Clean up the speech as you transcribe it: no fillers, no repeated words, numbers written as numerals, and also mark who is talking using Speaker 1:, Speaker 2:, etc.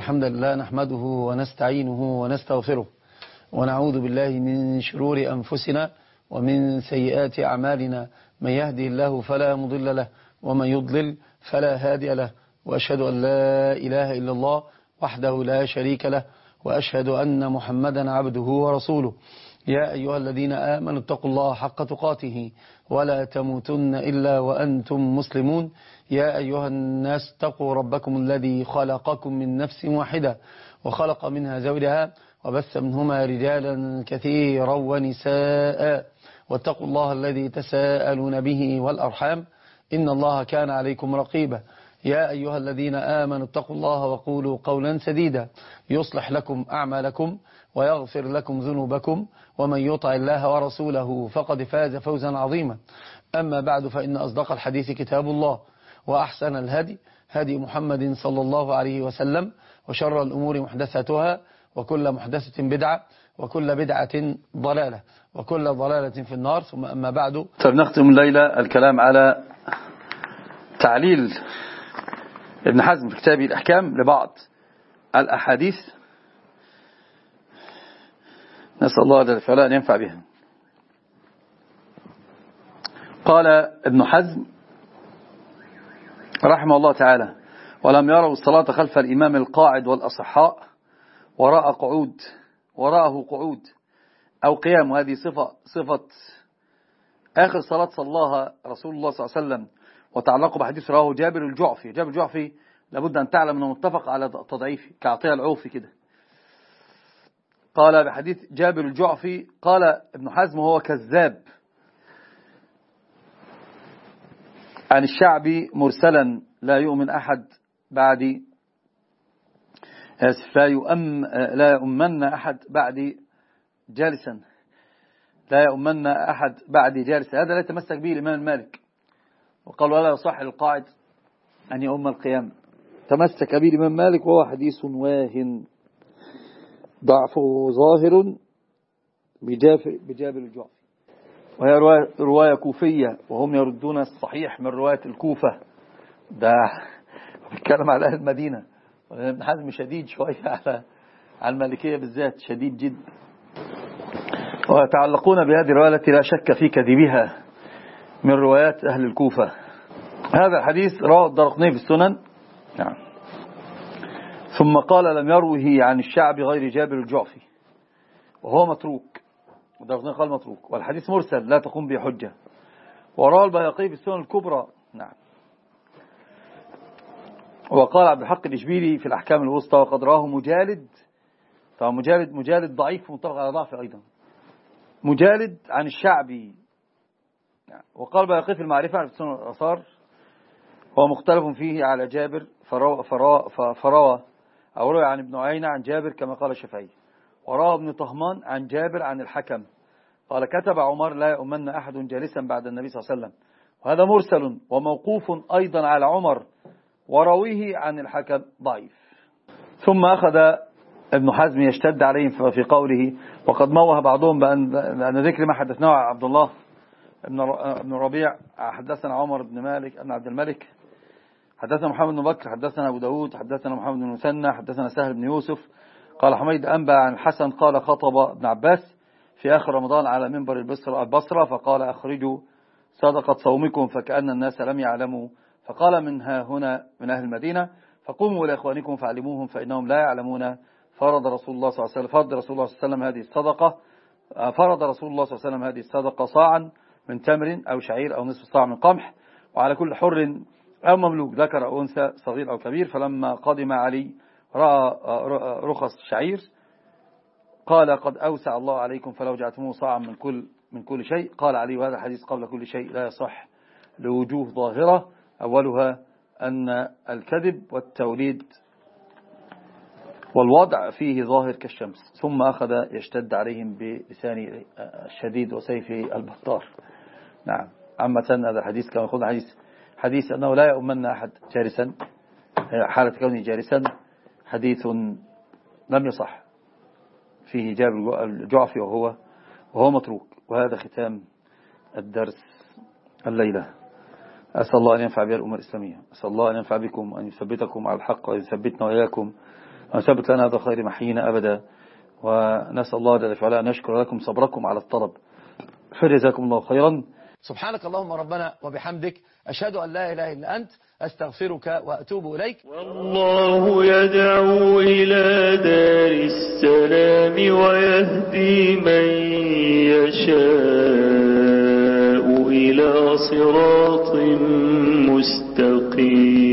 Speaker 1: الحمد لله نحمده ونستعينه ونستغفره ونعوذ بالله من شرور أنفسنا ومن سيئات أعمالنا. من يهدي الله فلا مضل له ومن يضلل فلا هادي له، وأشهد أن لا إله إلا الله وحده لا شريك له، وأشهد أن محمدا عبده ورسوله. يا أيها الذين آمنوا اتقوا الله حق تقاته ولا تموتن إلا وأنتم مسلمون. يا أيها الناس اتقوا ربكم الذي خلقكم من نفس واحدة وخلق منها زوجها وبث منهما رجالا كثيرا ونساء، واتقوا الله الذي تساءلون به والأرحام إن الله كان عليكم رقيبا. يا أيها الذين آمنوا اتقوا الله وقولوا قولا سديدا يصلح لكم أعمالكم ويغفر لكم ذنوبكم، ومن يطع الله ورسوله فقد فاز فوزا عظيما. أما بعد، فإن أصدق الحديث كتاب الله، وأحسن الهدي هدي محمد صلى الله عليه وسلم، وشر الأمور محدثاتها، وكل محدثة بدعة، وكل بدعة ضلالة، وكل ضلالة في النار. ثم أما بعد،
Speaker 2: فبنختم الليلة الكلام على تعليل ابن حزم في كتابه الأحكام لبعض الأحاديث، نسأل الله جل وعلا أن ينفع بها. قال ابن حزم رحمه الله تعالى: ولم يروا الصلاة خلف الإمام القاعد والأصحاء وراءه قعود أو قيام. وهذه صفة آخر صلاة صلاها رسول الله صلى الله عليه وسلم، وتعلق بحديث رواه جابر الجعفي. جابر الجعفي لابد أن تعلم أنه متفق على تضعيفه كعطية العوفي كده. قال بحديث جابر الجعفي، قال ابن حزم هو كذاب عن الشعبي مرسلا لا يؤمن أحد بعد لا يؤمن أحد بعد جالسا لا يؤمن أحد بعد جالسا. هذا لا يتمسك به الإمام مالك، وقال ولا يصح للقاعد أن يؤم القيام. تمسك به الإمام مالك، وهو حديث واهن ضعفه ظاهر بجابر الجعفي، وهي رواية كوفية، وهم يردون الصحيح من رواية الكوفة. ده بيتكلم على أهل المدينة. ابن حزم شديد شوية على المالكية بالذات، شديد جدا، ويتعلقون بهذه الرواية التي لا شك في كذبها من روايات أهل الكوفة. هذا الحديث رواه الدارقطني في السنن. نعم. ثم قال لم يروه عن الشعبي غير جابر الجعفي، وهو متروك. الدارقطني قال متروك، والحديث مرسل لا تقوم به حجة. ورواه البيهقي في السنن الكبرى. نعم. وقال عبد الحق الإشبيلي في الأحكام الوسطى وقد راه مجالد. طبعا مجالد ضعيف متفق على ضعف أيضا. مجالد عن الشعبي. وقال البيهقي في المعرفة في سنن الآثار هو مختلف فيه على جابر، فروى أو روى عن ابن عيينة عن جابر كما قال الشافعي. وروى ابن طهمان عن جابر عن الحكم قال كتب عمر لا يؤمن أحد جالسا بعد النبي صلى الله عليه وسلم. وهذا مرسل وموقوف أيضا على عمر، ورويه عن الحكم ضعيف. ثم أخذ ابن حزم يشتد عليهم في قوله، وقد موه بعضهم بأن ذكر ما حدثناه عن عبد الله ابن ربيع حدثنا عمر بن مالك ابن عبد الملك حدثنا محمد بن بكر حدثنا أبو داود حدثنا محمد بن مثنى حدثنا سهل بن يوسف قال حميد أنبأ عن الحسن قال خطب ابن عباس في آخر رمضان على منبر البصرة فقال أخرجوا صدقة صومكم فكأن الناس لم يعلموا، فقال منها هنا من أهل المدينة فقوموا لإخوانكم فعلموهم فإنهم لا يعلمون. فرض رسول الله صلى الله عليه وسلم هذه الصدقة صاعا من تمر أو شعير أو نصف صاع من قمح، وعلى كل حر أو مملوك ذكر أو أنثى صغير أو كبير. فلما قدم علي رأى رخص الشعير قال قد أوسع الله عليكم فلو جعلتموه صاعا من كل شيء. قال علي وهذا الحديث قبل كل شيء لا يصح لوجوه ظاهرة، أولها أن الكذب والتوليد والوضع فيه ظاهر كالشمس. ثم أخذ يشتد عليهم بلسان الشديد وسيفه البطار. نعم. عامة هذا الحديث كما يقول حديث أنه لا يؤمن أحد جالسا، حالة كونه جالسا، حديث لم يصح فيه جابر الجعفي وهو متروك. وهذا ختام الدرس الليلة. أسأل الله أن ينفع بها الأمة الإسلامية، أسأل الله أن ينفع بكم وأن يثبتكم على الحق وأن يثبتنا وإياكم وثبت لنا هذا خير محينا أبدا. ونسأل الله جل وعلا أن يشكر لكم صبركم على الطلب، فجزاكم الله خيرا.
Speaker 1: سبحانك اللهم ربنا وبحمدك، أشهد أن لا إله إلا أنت، أستغفرك وأتوب إليك.
Speaker 3: والله يدعو إلى دار السلام ويهدي من يشاء إلى صراط مستقيم.